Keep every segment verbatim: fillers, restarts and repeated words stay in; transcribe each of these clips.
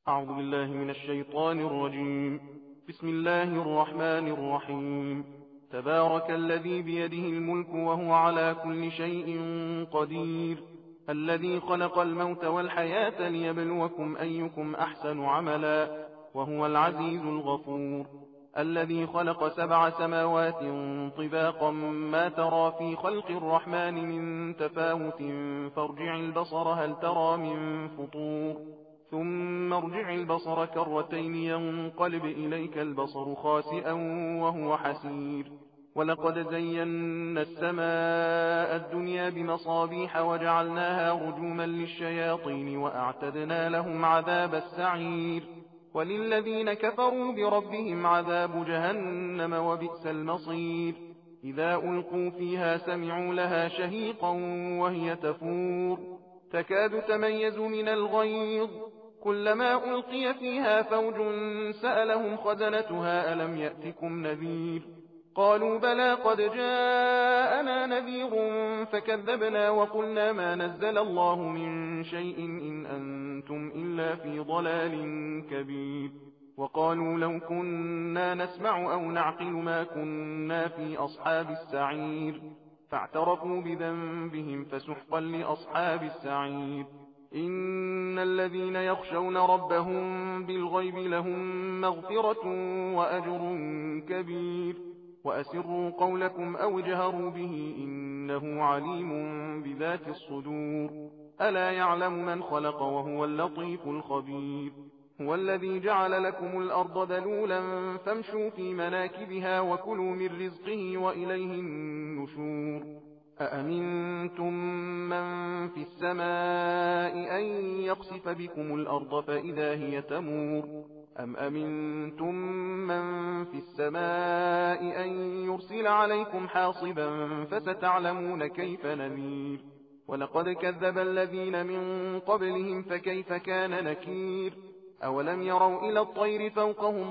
أعوذ بالله من الشيطان الرجيم. بسم الله الرحمن الرحيم. تبارك الذي بيده الملك وهو على كل شيء قدير، الذي خلق الموت والحياة ليبلوكم أيكم أحسن عملا، وهو العزيز الغفور. الذي خلق سبع سماوات طباقا ما ترى في خلق الرحمن من تفاوت فارجع البصر هل ترى من فطور، ثم ارجع البصر كرتين ينقلب إليك البصر خاسئا وهو حسير. ولقد زينا السماء الدنيا بمصابيح وجعلناها رجوما للشياطين وأعتدنا لهم عذاب السعير. وللذين كفروا بربهم عذاب جهنم وبئس المصير. إذا ألقوا فيها سمعوا لها شهيقا وهي تفور، تكاد تميز من الغيظ، كلما ألقي فيها فوج سألهم خزنتها ألم يأتكم نذير، قالوا بلى قد جاءنا نذير فكذبنا وقلنا ما نزل الله من شيء إن أنتم إلا في ضلال كبير. وقالوا لو كنا نسمع أو نعقل ما كنا في أصحاب السعير، فاعترفوا بذنبهم فسحقا لأصحاب السعير. إن الذين يخشون ربهم بالغيب لهم مغفرة وأجر كبير. وأسروا قولكم أو اجهروا به إنه عليم بذات الصدور. ألا يعلم من خلق وهو اللطيف الخبير. هو الذي جعل لكم الأرض ذلولا فامشوا في مناكبها وكلوا من رزقه وإليه النشور. أأمنتم من في السماء أن يقصف بكم الأرض فإذا هي تمور، أم أمنتم من في السماء أن يرسل عليكم حاصبا فستعلمون كيف نذير. ولقد كذب الذين من قبلهم فكيف كان نكير. أولم يروا إلى الطير فوقهم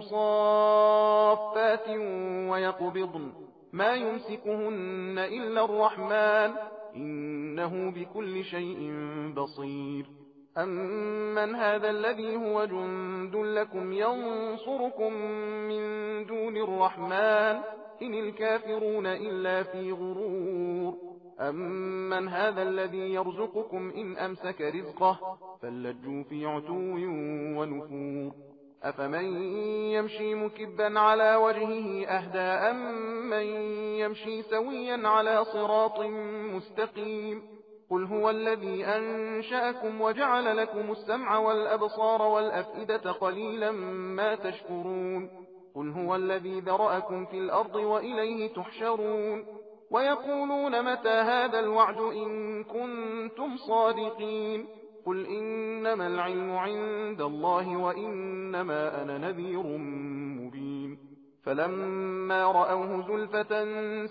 صافات ويقبضن ما يمسكهن إلا الرحمن إنه بكل شيء بصير. أمن هذا الذي هو جند لكم ينصركم من دون الرحمن إن الكافرون إلا في غرور. أمن هذا الذي يرزقكم إن أمسك رزقه فلجوا في عتو ونفور. أفمن يمشي مكبا على وجهه أهدى أمن يمشي سويا على صراط مستقيم. قل هو الذي أنشأكم وجعل لكم السمع والأبصار والأفئدة قليلا ما تشكرون. قل هو الذي ذرأكم في الأرض وإليه تحشرون. ويقولون متى هذا الوعد إن كنتم صادقين. قل إنما العلم عند الله وإنما أنا نذير مبين. فلما رأوه زلفة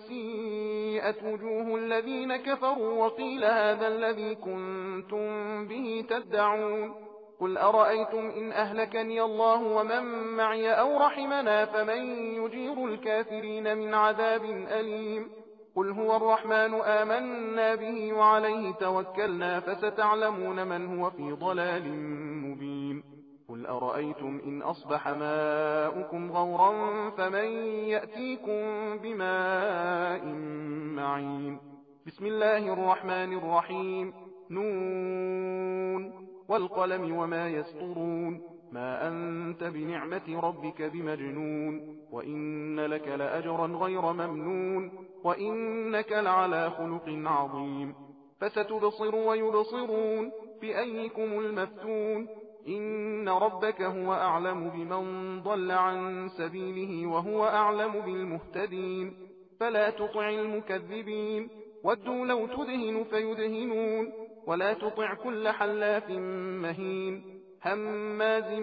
سيئت وجوه الذين كفروا وقيل هذا الذي كنتم به تدعون. قل أرأيتم إن أهلكني الله ومن معي أو رحمنا فمن يجير الكافرين من عذاب أليم. قل هو الرحمن آمنا به وعليه توكلنا فستعلمون من هو في ضلال مبين. قل أرأيتم إن أصبح ماؤكم غورا فمن يأتيكم بماء معين. بسم الله الرحمن الرحيم. نون والقلم وما يسطرون. ما أنت بنعمة ربك بمجنون. وإن لك لأجرا غير ممنون. وإنك لعلى خلق عظيم. فستبصر ويبصرون بأيكم المفتون. إن ربك هو أعلم بمن ضل عن سبيله وهو أعلم بالمهتدين. فلا تطع المكذبين ودوا لو تدهن فيدهنون. ولا تطع كل حلاف مهين هماز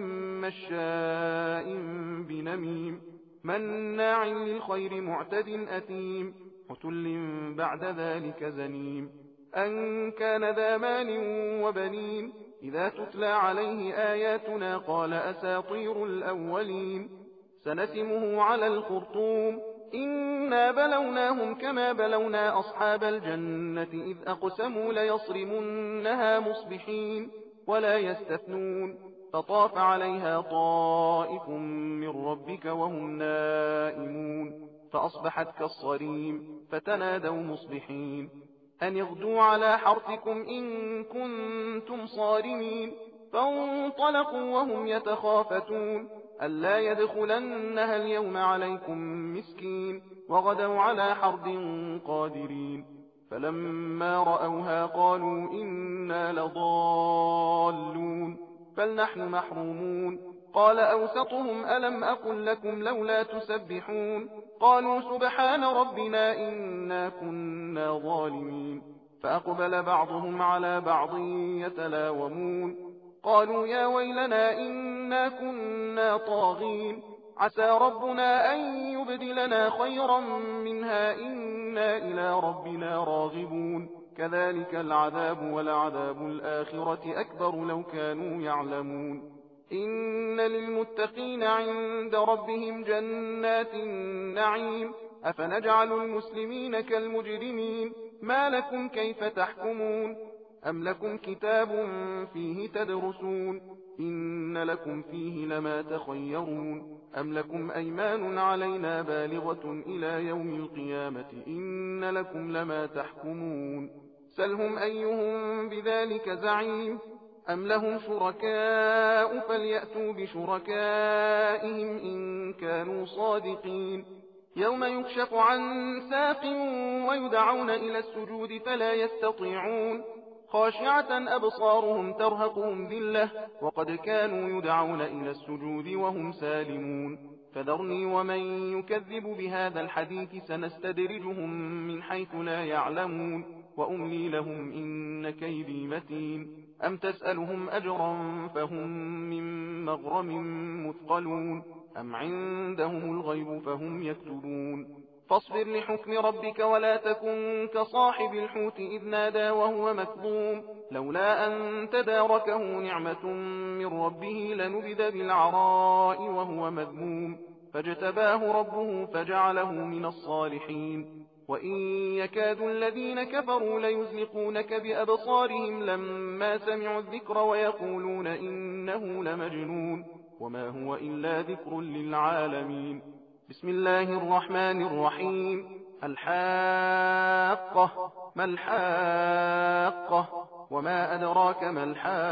مشاء بنميم مناع للخير معتد أثيم عتل بعد ذلك زنيم. أن كان ذا مال وبنين إذا تتلى عليه آياتنا قال أساطير الأولين. سنسمه على الخرطوم. إنا بلوناهم كما بلونا أصحاب الجنة إذ أقسموا ليصرمنها مصبحين ولا يستثنون. فطاف عليها طائف من ربك وهم نائمون فأصبحت كالصريم فتنادوا مصبحين أن اغدوا على حرثكم إن كنتم صارمين فانطلقوا وهم يتخافتون ألا يدخلنها اليوم عليكم مسكين وغدوا على حرد قادرين فلما رأوها قالوا إنا لضالون بل نحن محرومون قال أوسطهم ألم أقل لكم لولا تسبحون قالوا سبحان ربنا إنا كنا ظالمين فأقبل بعضهم على بعض يتلاومون قالوا يا ويلنا إنا كنا طاغين عسى ربنا أن يبدلنا خيرا منها إنا إلى ربنا راغبون كذلك العذاب ولعذاب الآخرة أكبر لو كانوا يعلمون إن للمتقين عند ربهم جنات النعيم أفنجعل المسلمين كالمجرمين ما لكم كيف تحكمون أم لكم كتاب فيه تدرسون إن لكم فيه لما تخيرون أم لكم أيمان علينا بالغة إلى يوم القيامة إن لكم لما تحكمون سلهم أيهم بذلك زعيم أم لهم شركاء فليأتوا بشركائهم إن كانوا صادقين يوم يكشف عن ساق ويدعون إلى السجود فلا يستطيعون خاشعة أبصارهم ترهقهم ذلة وقد كانوا يدعون إلى السجود وهم سالمون فذرني ومن يكذب بهذا الحديث سنستدرجهم من حيث لا يعلمون وأملي لهم إن كيدي متين أم تسألهم أجرا فهم من مغرم مثقلون أم عندهم الغيب فهم يكتبون فاصبر لحكم ربك ولا تكن كصاحب الحوت إذ نادى وهو مكظوم لولا أن تداركه نعمة من ربه لنبذ بالعراء وهو مذموم فاجتباه ربه فجعله من الصالحين وإن يكاد الذين كفروا ليزلقونك بأبصارهم لما سمعوا الذكر ويقولون إنه لمجنون وما هو إلا ذكر للعالمين بسم الله الرحمن الرحيم الحاقة ما الحاقة وما أدراك ما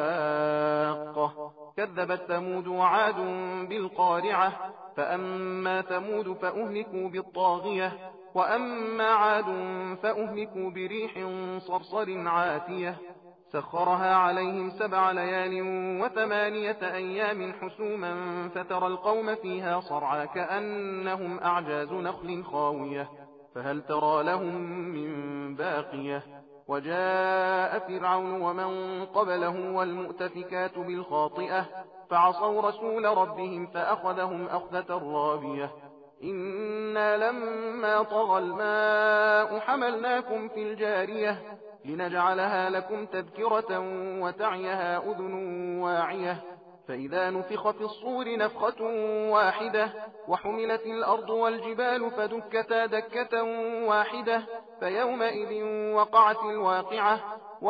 الحاقة كذبت ثمود وعاد بالقارعة فأما ثمود فأهلكوا بالطاغية وأما عاد فأهلكوا بريح صرصر عاتية سخرها عليهم سبع ليال وثمانية أيام حسوما فترى القوم فيها صرعى كأنهم أعجاز نخل خاوية فهل ترى لهم من باقية وجاء فرعون ومن قبله والمؤتفكات بالخاطئة فعصوا رسول ربهم فأخذهم أخذة رابية إنا لما طغى الماء حملناكم في الجارية لنجعلها لكم تذكرة وتعيها أذن واعية فإذا نفخ في الصور نفخة واحدة وحملت الأرض والجبال فدكتا دكة واحدة فيومئذ وقعت الواقعة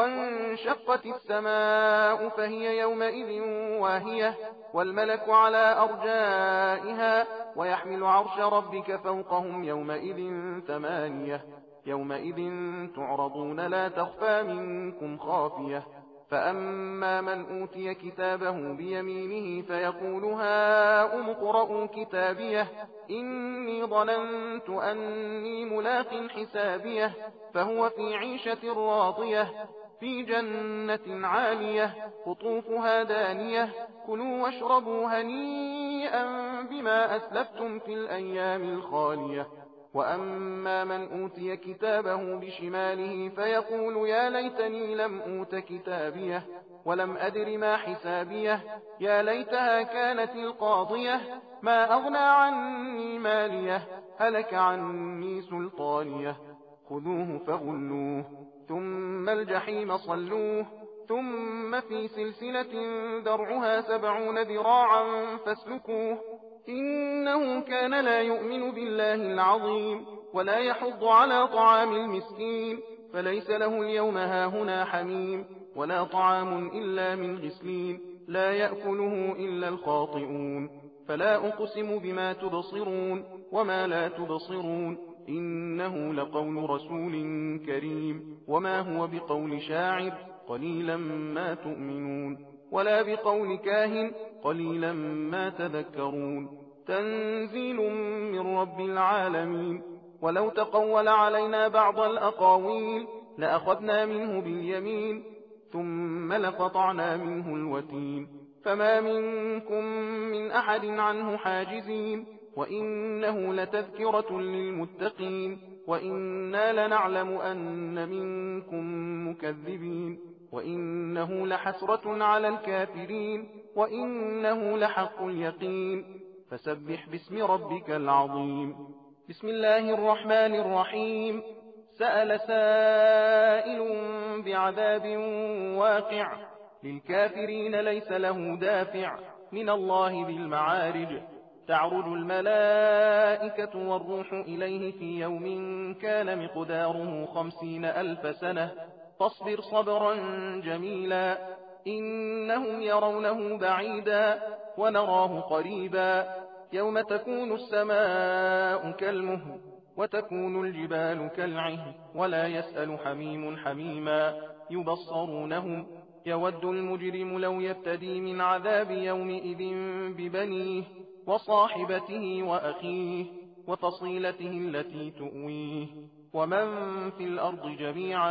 وانشقت السماء فهي يومئذ واهية والملك على أرجائها ويحمل عرش ربك فوقهم يومئذ ثمانية يومئذ تعرضون لا تخفى منكم خافية فأما من أوتي كتابه بيمينه فيقول هاؤم اقرءوا كتابيه إني ظننت أني ملاق حسابيه فهو في عيشة راضية في جنة عالية قطوفها دانية كلوا واشربوا هنيئا بما أسلفتم في الأيام الخالية وأما من أوتي كتابه بشماله فيقول يا ليتني لم أوت كتابيه ولم أدر ما حسابيه يا ليتها كانت القاضية ما أغنى عني ماليه هلك عني سلطانيه خذوه فغلوه ثم الجحيم صلوه ثم في سلسلة ذرعها سبعون ذراعا فاسلكوه إنه كان لا يؤمن بالله العظيم ولا يحض على طعام المسكين فليس له اليوم هاهنا حميم ولا طعام إلا من غسلين لا يأكله إلا الخاطئون فلا أقسم بما تبصرون وما لا تبصرون إنه لقول رسول كريم وما هو بقول شاعر قليلا ما تؤمنون ولا بقول كاهن قليلا ما تذكرون تنزيل من رب العالمين ولو تقول علينا بعض الأقاويل لأخذنا منه باليمين ثم لقطعنا منه الوتين فما منكم من أحد عنه حاجزين وإنه لتذكرة للمتقين وإنا لنعلم أن منكم مكذبين وإنه لحسرة على الكافرين وإنه لحق اليقين فسبح باسم ربك العظيم بسم الله الرحمن الرحيم سأل سائل بعذاب واقع للكافرين ليس له دافع من الله بالمعارج تعرج الملائكة والروح إليه في يوم كان مقداره خمسين ألف سنة فاصبر صبرا جميلا إنهم يرونه بعيدا ونراه قريبا يوم تكون السماء كالمهل وتكون الجبال كالعهن ولا يسأل حميم حميما يبصرونهم يود المجرم لو يفتدي من عذاب يومئذ ببنيه وصاحبته وأخيه وفصيلته التي تؤويه ومن في الأرض جميعا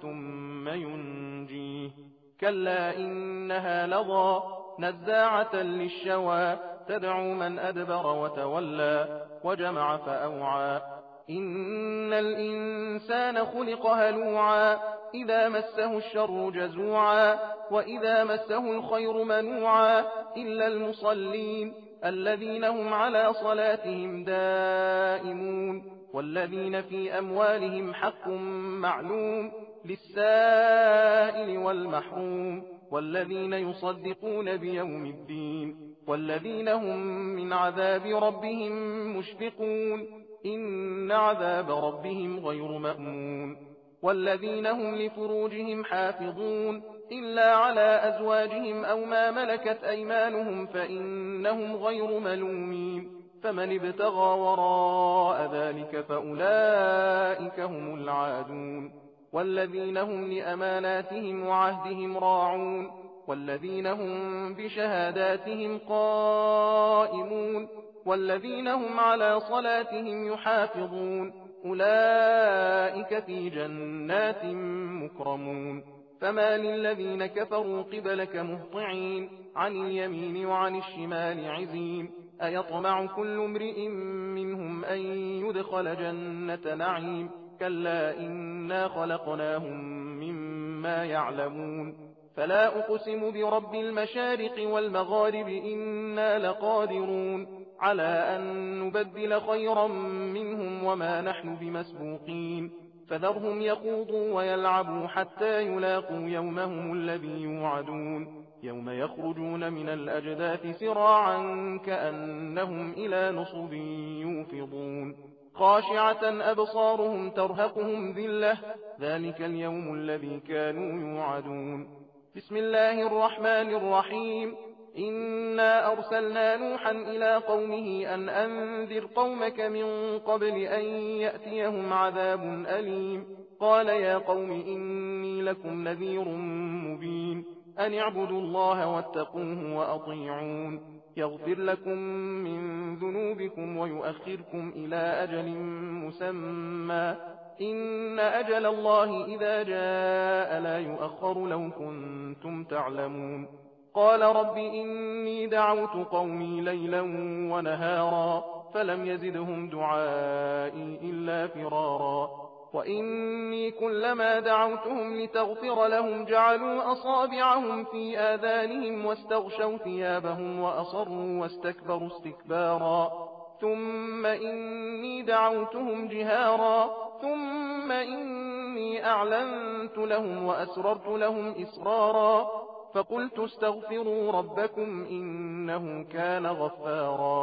ثم ينجيه كلا إنها لظى نزاعة للشوى تدعو من أدبر وتولى وجمع فأوعى إن الإنسان خلق هلوعا إذا مسه الشر جزوعا وإذا مسه الخير منوعا إلا المصلين الذين هم على صلاتهم دائمون والذين في أموالهم حق معلوم للسائل والمحروم والذين يصدقون بيوم الدين والذين هم من عذاب ربهم مشفقون إن عذاب ربهم غير مأمون والذين هم لفروجهم حافظون إلا على أزواجهم أو ما ملكت أيمانهم فإنهم غير ملومين فمن ابتغى وراء ذلك فأولئك هم العادون والذين هم لأماناتهم وعهدهم راعون والذين هم بشهاداتهم قائمون والذين هم على صلاتهم يحافظون أولئك في جنات مكرمون فما للذين كفروا قبلك مهطعين عن اليمين وعن الشمال عزين أيطمع كل امرئ منهم أن يدخل جنة نعيم كلا إنا خلقناهم مما يعلمون فلا أقسم برب المشارق والمغارب إنا لقادرون على أن نبدل خيرا منهم وما نحن بمسبوقين فذرهم يخوضوا ويلعبوا حتى يلاقوا يومهم الذي يوعدون يوم يخرجون من الأجداث سراعا كأنهم إلى نصب يوفضون خاشعة أبصارهم ترهقهم ذلة ذلك اليوم الذي كانوا يوعدون بسم الله الرحمن الرحيم إنا أرسلنا نوحا إلى قومه أن أنذر قومك من قبل أن يأتيهم عذاب أليم قال يا قوم إني لكم نذير مبين أن اعبدوا الله واتقوه وأطيعون يغفر لكم من ذنوبكم ويؤخركم إلى أجل مسمى إن أجل الله إذا جاء لا يؤخر لو كنتم تعلمون قال رب إني دعوت قومي ليلا ونهارا فلم يزدهم دعائي إلا فرارا وإني كلما دعوتهم لتغفر لهم جعلوا أصابعهم في آذانهم واستغشوا ثيابهم وأصروا واستكبروا استكبارا ثم إني دعوتهم جهارا ثم إني أعلنت لهم وأسررت لهم إسرارا فقلت استغفروا ربكم إنه كان غفارا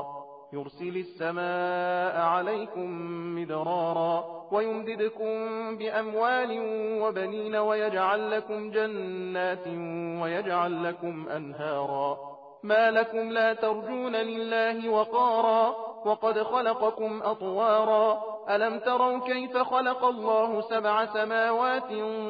يرسل السماء عليكم مدرارا ويمددكم بأموال وبنين ويجعل لكم جنات ويجعل لكم أنهارا ما لكم لا ترجون لله وقارا وقد خلقكم أطوارا ألم تروا كيف خلق الله سبع سماوات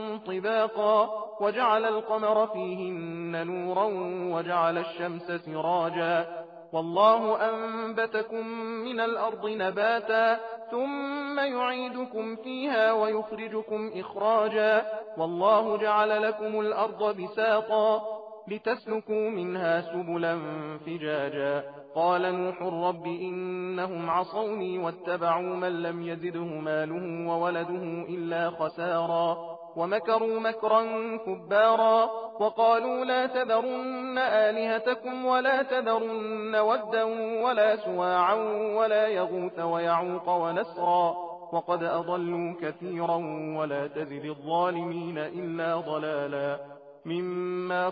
طباقا وجعل القمر فيهن نورا وجعل الشمس سراجا والله أنبتكم من الأرض نباتا ثم يعيدكم فيها ويخرجكم إخراجا والله جعل لكم الأرض بساطا لتسلكوا منها سبلا فجاجا قال نوح رب إنهم عصوني واتبعوا من لم يزده ماله وولده إلا خسارا ومكروا مكرا كبارا وقالوا لا تذرن آلهتكم ولا تذرن ودا ولا سواعا ولا يغوث ويعوق ونسرا وقد أضلوا كثيرا ولا تزد الظالمين إلا ضلالا مما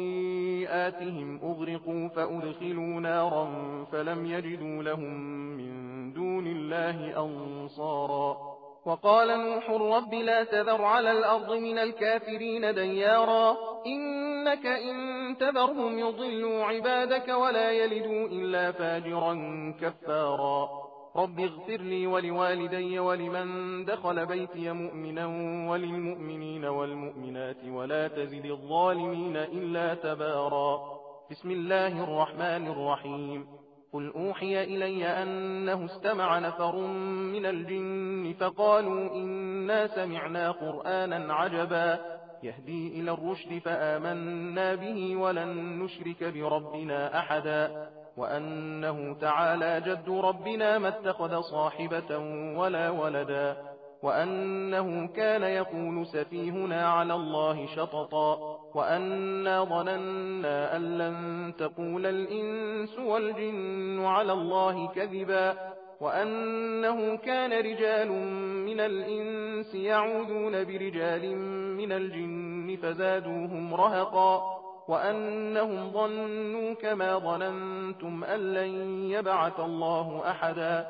خطيئاتهم أغرقوا فأدخلوا نارا فلم يجدوا لهم من دون الله أنصارا وقال نوح رب لا تذر على الأرض من الكافرين ديارا إنك إن تذرهم يضلوا عبادك ولا يلدوا إلا فاجرا كفارا رب اغفر لي ولوالدي ولمن دخل بيتي مؤمنا وللمؤمنين والمؤمنات ولا تزد الظالمين إلا تبارا بسم الله الرحمن الرحيم قل أوحي إلي أنه استمع نفر من الجن فقالوا إنا سمعنا قرآنا عجبا يهدي إلى الرشد فآمنا به ولن نشرك بربنا أحدا وأنه تعالى جد ربنا ما اتخذ صاحبة ولا ولدا وأنه كان يقول سفيهنا على الله شططا وأنا ظننا أن لن تقول الإنس والجن على الله كذبا وأنه كان رجال من الإنس يعوذون برجال من الجن فزادوهم رهقا وأنهم ظنوا كما ظننتم أن لن يبعث الله أحدا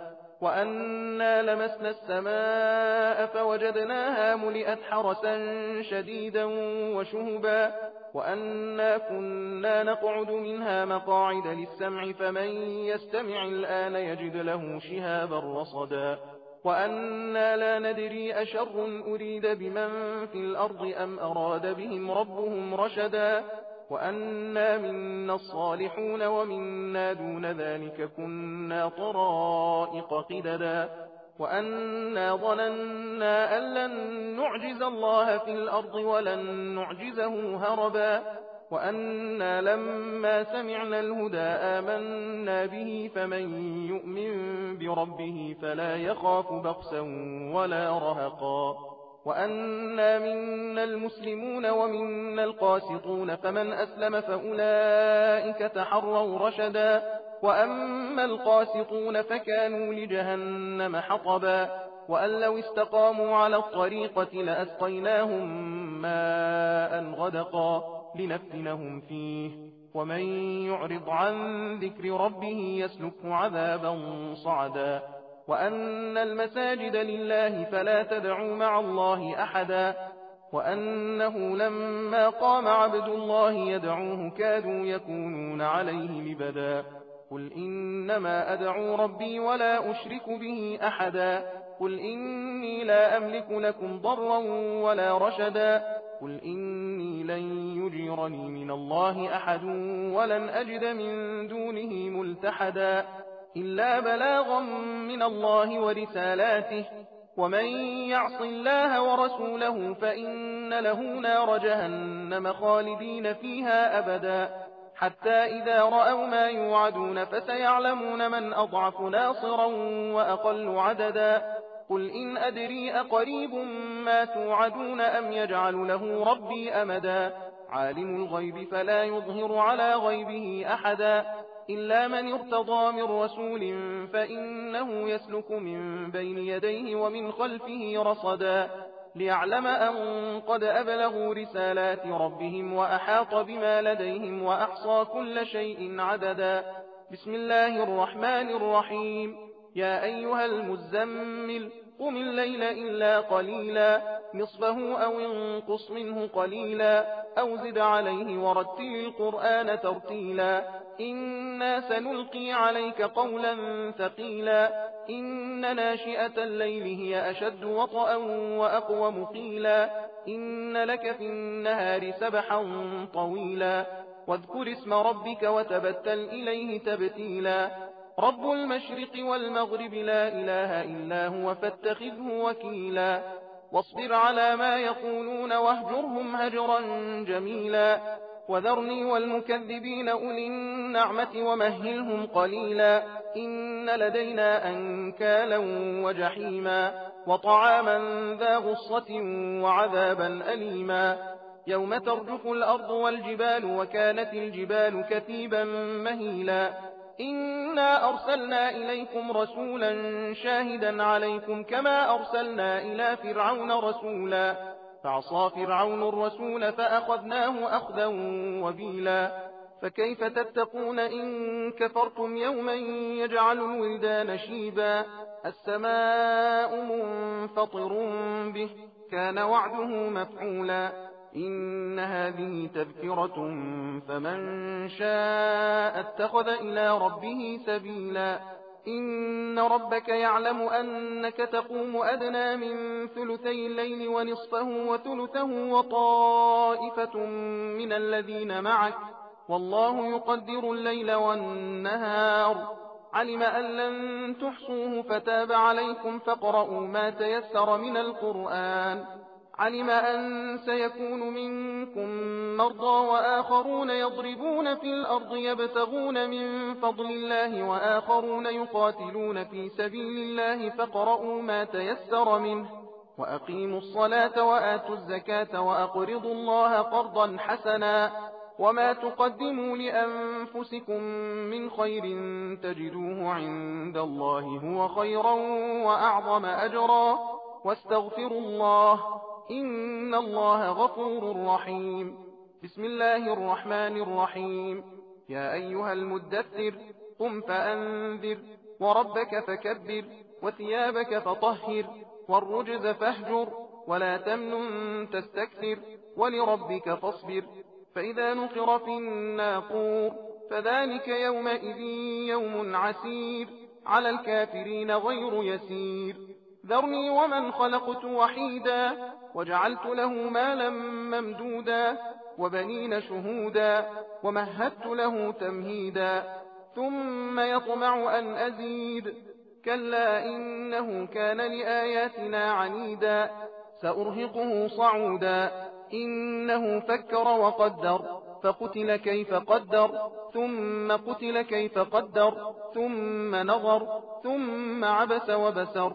وأنا لمسنا السماء فوجدناها ملئت حرسا شديدا وشهبا وأنا كنا نقعد منها مقاعد للسمع فمن يستمع الآن يجد له شهابا رصدا وأنا لا ندري أشر أريد بمن في الأرض أم أراد بهم ربهم رشدا وأنا منا الصالحون ومنا دون ذلك كنا طرائق قددا وأنا ظننا أن لن نعجز الله في الأرض ولن نعجزه هربا وأنا لما سمعنا الهدى آمنا به فمن يؤمن بربه فلا يخاف بخسا ولا رهقا وأنا منا المسلمون ومنا القاسطون فمن أسلم فأولئك تحروا رشدا وأما القاسطون فكانوا لجهنم حطبا وأن لو استقاموا على الطريقة لأسقيناهم ماء غدقا لنفتنهم فيه ومن يعرض عن ذكر ربه يسلكه عذابا صعدا وأن المساجد لله فلا تدعوا مع الله أحدا وأنه لما قام عبد الله يدعوه كادوا يكونون عليه لبدا قل إنما أدعو ربي ولا أشرك به أحدا قل إني لا أملك لكم ضرا ولا رشدا قل إني لن يجيرني من الله أحد ولن أجد من دونه ملتحدا إلا بلاغا من الله ورسالاته ومن يعص الله ورسوله فإن له نار جهنم خالدين فيها أبدا حتى إذا رأوا ما يوعدون فسيعلمون من أضعف ناصرا وأقل عددا قل إن أدري أقريب ما توعدون أم يجعل له ربي أمدا عالم الغيب فلا يظهر على غيبه أحدا إلا من ارتضى من رسول فإنه يسلك من بين يديه ومن خلفه رصدا ليعلم أن قد أبلغوا رسالات ربهم وأحاط بما لديهم وأحصى كل شيء عددا بسم الله الرحمن الرحيم. يا أيها المزمل قم الليل إلا قليلا نصفه أو انقص منه قليلا أو زد عليه ورتل القرآن ترتيلا إنا سنلقي عليك قولا ثقيلا إن ناشئة الليل هي أشد وطئا وأقوم قيلا إن لك في النهار سبحا طويلا واذكر اسم ربك وتبتل إليه تبتيلا رب المشرق والمغرب لا إله إلا هو فاتخذه وكيلا واصبر على ما يقولون واهجرهم هجرا جميلا وذرني والمكذبين أولي النعمة ومهلهم قليلا إن لدينا أنكالا وجحيما وطعاما ذا غصة وعذابا أليما يوم ترجف الأرض والجبال وكانت الجبال كثيبا مهيلا إنا أرسلنا إليكم رسولا شاهدا عليكم كما أرسلنا إلى فرعون رسولا فعصى فرعون الرسول فأخذناه أخذا وبيلا فكيف تتقون إن كفرتم يوما يجعل الولدان شيبا السماء منفطر به كان وعده مفعولا إن هذه تذكرة فمن شاء اتخذ إلى ربه سبيلا إن ربك يعلم أنك تقوم أدنى من ثلثي الليل ونصفه وثلثه وطائفة من الذين معك والله يقدر الليل والنهار علم أن لن تحصوه فتاب عليكم فاقرؤوا ما تيسر من القرآن علم أن سيكون منكم مرضى وآخرون يضربون في الأرض يبتغون من فضل الله وآخرون يقاتلون في سبيل الله فاقرؤوا ما تيسر منه وأقيموا الصلاة وآتوا الزكاة وأقرضوا الله قرضا حسنا وما تقدموا لأنفسكم من خير تجدوه عند الله هو خيرا وأعظم أجرا واستغفروا الله إن الله غفور رحيم بسم الله الرحمن الرحيم يا أيها المدثر قم فأنذر وربك فكبر وثيابك فطهر والرجز فاهجر ولا تمنن تستكثر ولربك فاصبر فإذا نقر في الناقور فذلك يومئذ يوم عسير على الكافرين غير يسير ذرني ومن خلقت وحيدا وجعلت له مالا ممدودا وبنين شهودا ومهدت له تمهيدا ثم يطمع أن أزيد كلا إنه كان لآياتنا عنيدا سأرهقه صعودا إنه فكر وقدر فقتل كيف قدر ثم قتل كيف قدر ثم نظر ثم عبس وبسر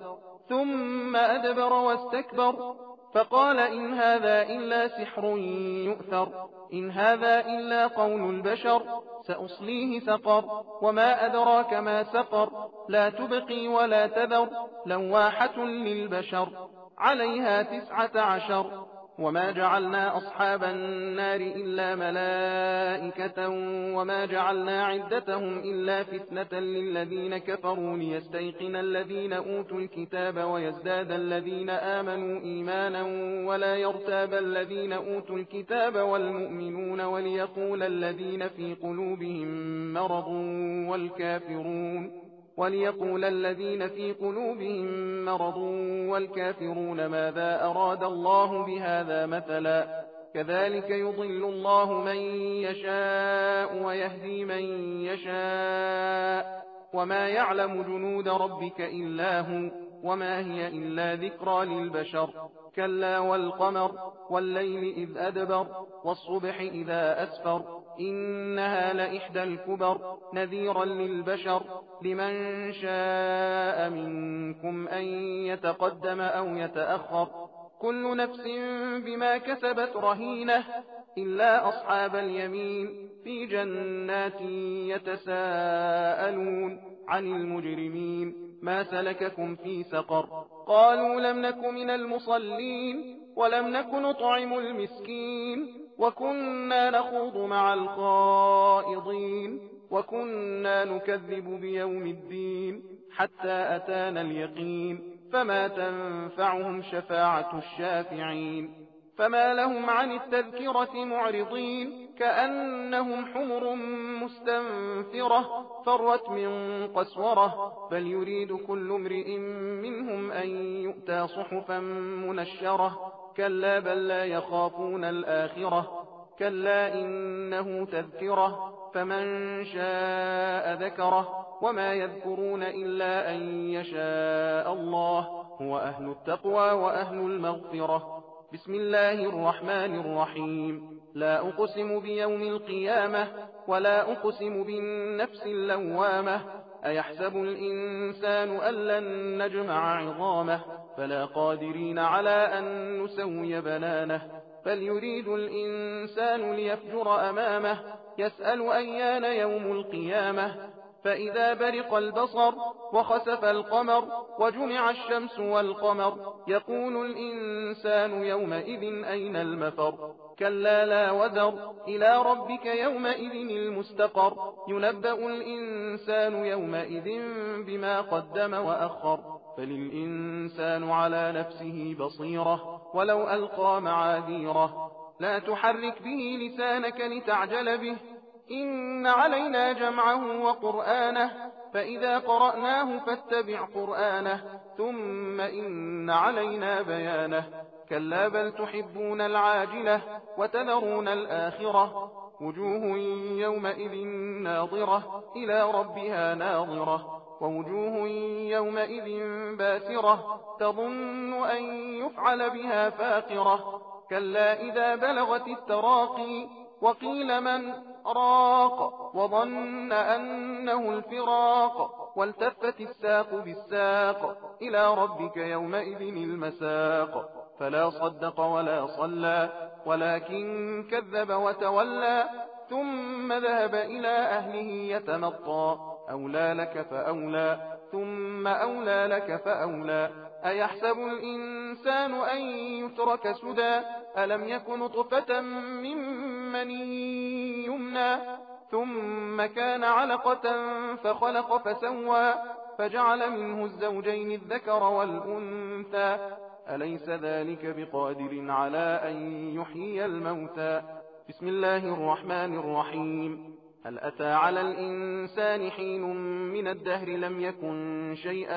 ثم أدبر واستكبر فقال إن هذا إلا سحر يؤثر إن هذا إلا قول البشر سأصليه سقر وما أدراك ما سقر لا تبقي ولا تذر لواحة للبشر عليها تسعة عشر وما جعلنا أصحاب النار إلا ملائكة وما جعلنا عدتهم إلا فتنة للذين كفروا ليستيقن الذين أوتوا الكتاب ويزداد الذين آمنوا إيمانا ولا يرتاب الذين أوتوا الكتاب والمؤمنون وليقول الذين في قلوبهم مرض والكافرون وليقول الذين في قلوبهم مرض والكافرون ماذا أراد الله بهذا مثلا كذلك يضل الله من يشاء ويهدي من يشاء وما يعلم جنود ربك إلا هو وما هي إلا ذكرى للبشر كلا والقمر والليل إذ أدبر والصبح إذا أسفر إنها لإحدى الكبر نذيرا للبشر لمن شاء منكم أن يتقدم أو يتأخر كل نفس بما كسبت رهينة إلا أصحاب اليمين في جنات يتساءلون عن المجرمين ما سلككم في سقر قالوا لم نك من المصلين ولم نك نطعم المسكين وكنا نخوض مع الخائضين وكنا نكذب بيوم الدين حتى أتانا اليقين فما تنفعهم شفاعة الشافعين فما لهم عن التذكرة معرضين كأنهم حمر مستنفرة فرت من قسورة بل يريد كل امرئ منهم أن يؤتى صحفا منشرة كلا بل لا يخافون الآخرة كلا إنه تذكرة فمن شاء ذكره وما يذكرون إلا أن يشاء الله هو أهل التقوى وأهل المغفرة بسم الله الرحمن الرحيم لا أقسم بيوم القيامة ولا أقسم بالنفس اللوامة أيحسب الإنسان أن لن نجمع عظامه فلا قادرين على أن نسوي بنانه بل يريد الإنسان ليفجر أمامه يسأل أيان يوم القيامة فإذا برق البصر وخسف القمر وجمع الشمس والقمر يقول الإنسان يومئذ أين المفر كلا لا وزر إلى ربك يومئذ المستقر ينبأ الإنسان يومئذ بما قدم وأخر فللإنسان على نفسه بصيرة ولو ألقى معاذيره لا تحرك به لسانك لتعجل به إن علينا جمعه وقرآنه فإذا قرأناه فاتبع قرآنه ثم إن علينا بيانه كلا بل تحبون العاجلة وتذرون الآخرة وجوه يومئذ ناظرة إلى ربها ناظرة ووجوه يومئذ باسرة تظن أن يفعل بها فاقرة كلا إذا بلغت التراقي وقيل من راق وظن أنه الفراق والتفت الساق بالساق إلى ربك يومئذ المساق فلا صدق ولا صلى ولكن كذب وتولى ثم ذهب إلى أهله يتمطى أولى لك فأولى ثم أولى لك فأولى أيحسب الإنسان أن يترك سدى ألم يكن نطفة من مني يمنى ثم كان علقة فخلق فسوى فجعل منه الزوجين الذكر والأنثى أليس ذلك بقادر على أن يحيي الموتى بسم الله الرحمن الرحيم هل أتى على الإنسان حين من الدهر لم يكن شيئا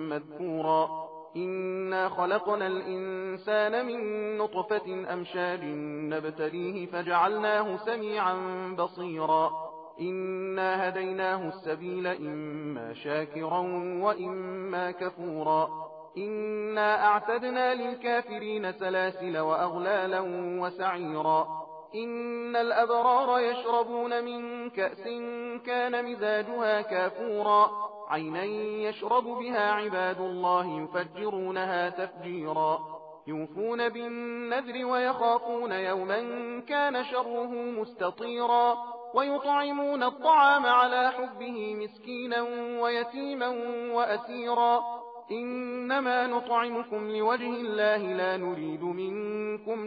مذكورا إنا خلقنا الإنسان من نطفة أمشاج نبتليه فجعلناه سميعا بصيرا إنا هديناه السبيل إما شاكرا وإما كفورا إنا أعتدنا للكافرين سلاسل وأغلالا وسعيرا إن الأبرار يشربون من كأس كان مزاجها كافورا عينا يشرب بها عباد الله يفجرونها تفجيرا يوفون بالنذر ويخافون يوما كان شره مستطيرا ويطعمون الطعام على حبه مسكينا ويتيما وأسيرا إنما نطعمكم لوجه الله لا نريد منكم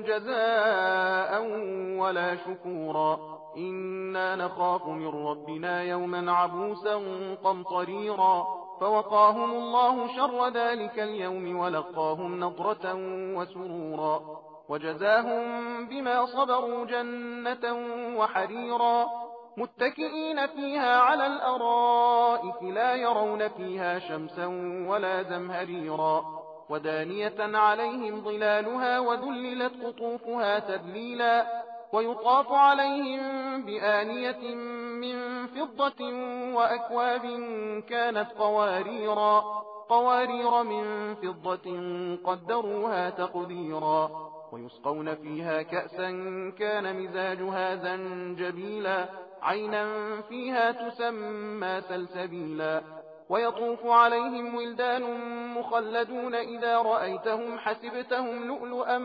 جزاء ولا شكورا إنا نخاف من ربنا يوما عبوسا قمطريرا فوقاهم الله شر ذلك اليوم ولقاهم نضرة وسرورا وجزاهم بما صبروا جنة وحريرا متكئين فيها على الأرائك لا يرون فيها شمسا ولا زمهريرا ودانية عليهم ظلالها وذللت قطوفها تذليلا ويطاف عليهم بآنية من فضة وأكواب كانت قواريرا قوارير من فضة قدروها تقديرا ويسقون فيها كأسا كان مزاجها زنجبيلا عينا فيها تسمى سلسبيلا ويطوف عليهم ولدان مخلدون إذا رأيتهم حسبتهم لؤلؤا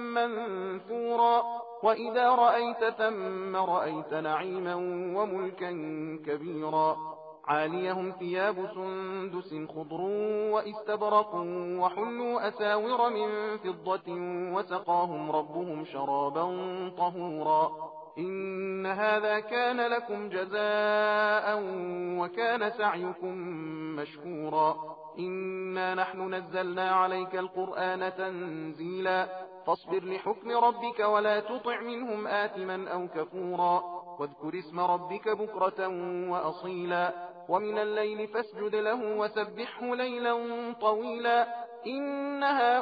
منثورا وإذا رأيت ثم رأيت نعيما وملكا كبيرا عاليهم ثياب سندس خضر واستبرق وحلوا أساور من فضة وسقاهم ربهم شرابا طهورا إن هذا كان لكم جزاء وكان سعيكم مشكورا إنا نحن نزلنا عليك القرآن تنزيلا فاصبر لحكم ربك ولا تطع منهم آثما أو كفورا واذكر اسم ربك بكرة وأصيلا ومن الليل فاسجد له وسبحه ليلا طويلا إن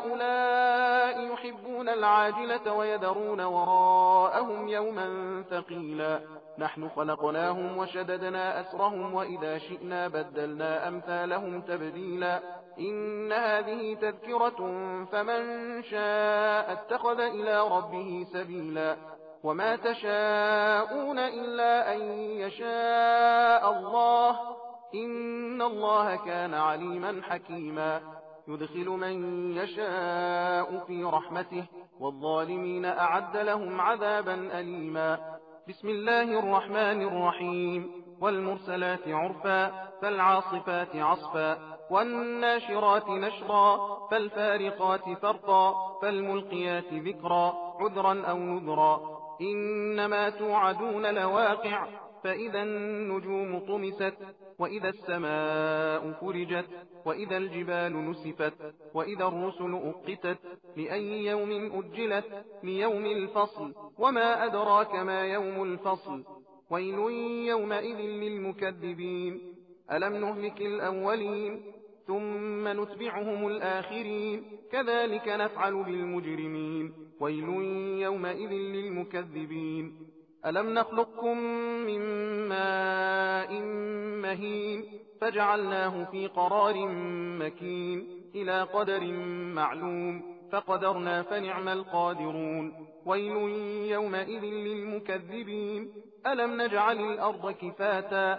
هؤلاء يحبون العاجلة ويذرون وراءهم يوما ثقيلا نحن خلقناهم وشددنا أسرهم وإذا شئنا بدلنا أمثالهم تبديلا إن هذه تذكرة فمن شاء اتخذ إلى ربه سبيلا وما تشاءون إلا أن يشاء الله إن الله كان عليما حكيما يدخل من يشاء في رحمته والظالمين أعد لهم عذابا أليما بسم الله الرحمن الرحيم والمرسلات عرفا فالعاصفات عصفا والناشرات نشرا فالفارقات فرقا فالملقيات ذكرا عذرا أو نذرا إنما توعدون لواقع فإذا النجوم طمست وإذا السماء فرجت وإذا الجبال نسفت وإذا الرسل أقتت لأي يوم أجلت ليوم الفصل وما أدراك ما يوم الفصل ويل يومئذ للمكذبين ألم نهلك الأولين ثم نتبعهم الآخرين كذلك نفعل بالمجرمين ويل يومئذ للمكذبين ألم نخلقكم من ماء مهين فجعلناه في قرار مكين إلى قدر معلوم فقدرنا فنعم القادرون ويل يومئذ للمكذبين ألم نجعل الأرض كفاتا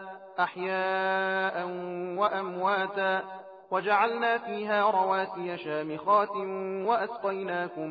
أحياء وأمواتا وجعلنا فيها رواسي شامخات وأسقيناكم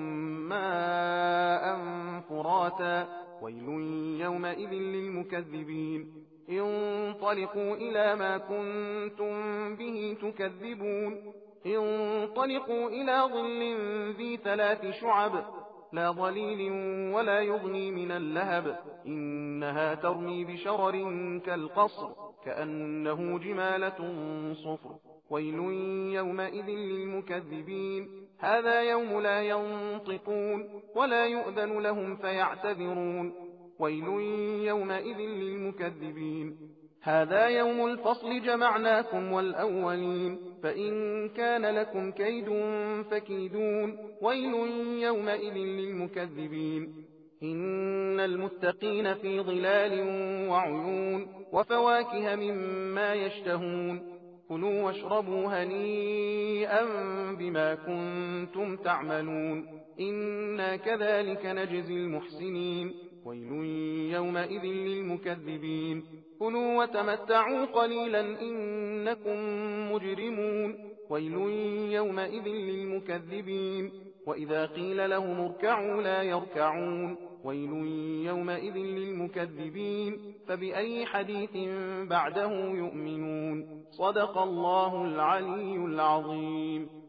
ماء فراتا ويل يومئذ للمكذبين انطلقوا إلى ما كنتم به تكذبون انطلقوا إلى ظل ذي ثلاث شعب لا ظليل ولا يغني من اللهب إنها ترمي بشرر كالقصر كأنه جمالة صفر ويل يومئذ للمكذبين هذا يوم لا ينطقون ولا يؤذن لهم فيعتذرون ويل يومئذ للمكذبين هذا يوم الفصل جمعناكم والأولين فإن كان لكم كيد فكيدون ويل يومئذ للمكذبين إن المتقين في ظلال وعيون وفواكه مما يشتهون كلوا واشربوا هنيئا بما كنتم تعملون إنا كذلك نجزي المحسنين ويل يومئذ للمكذبين كلوا وتمتعوا قليلا إنكم مجرمون ويل يومئذ للمكذبين وإذا قيل لهم اركعوا لا يركعون ويل يومئذ للمكذبين فبأي حديث بعده يؤمنون صدق الله العلي العظيم.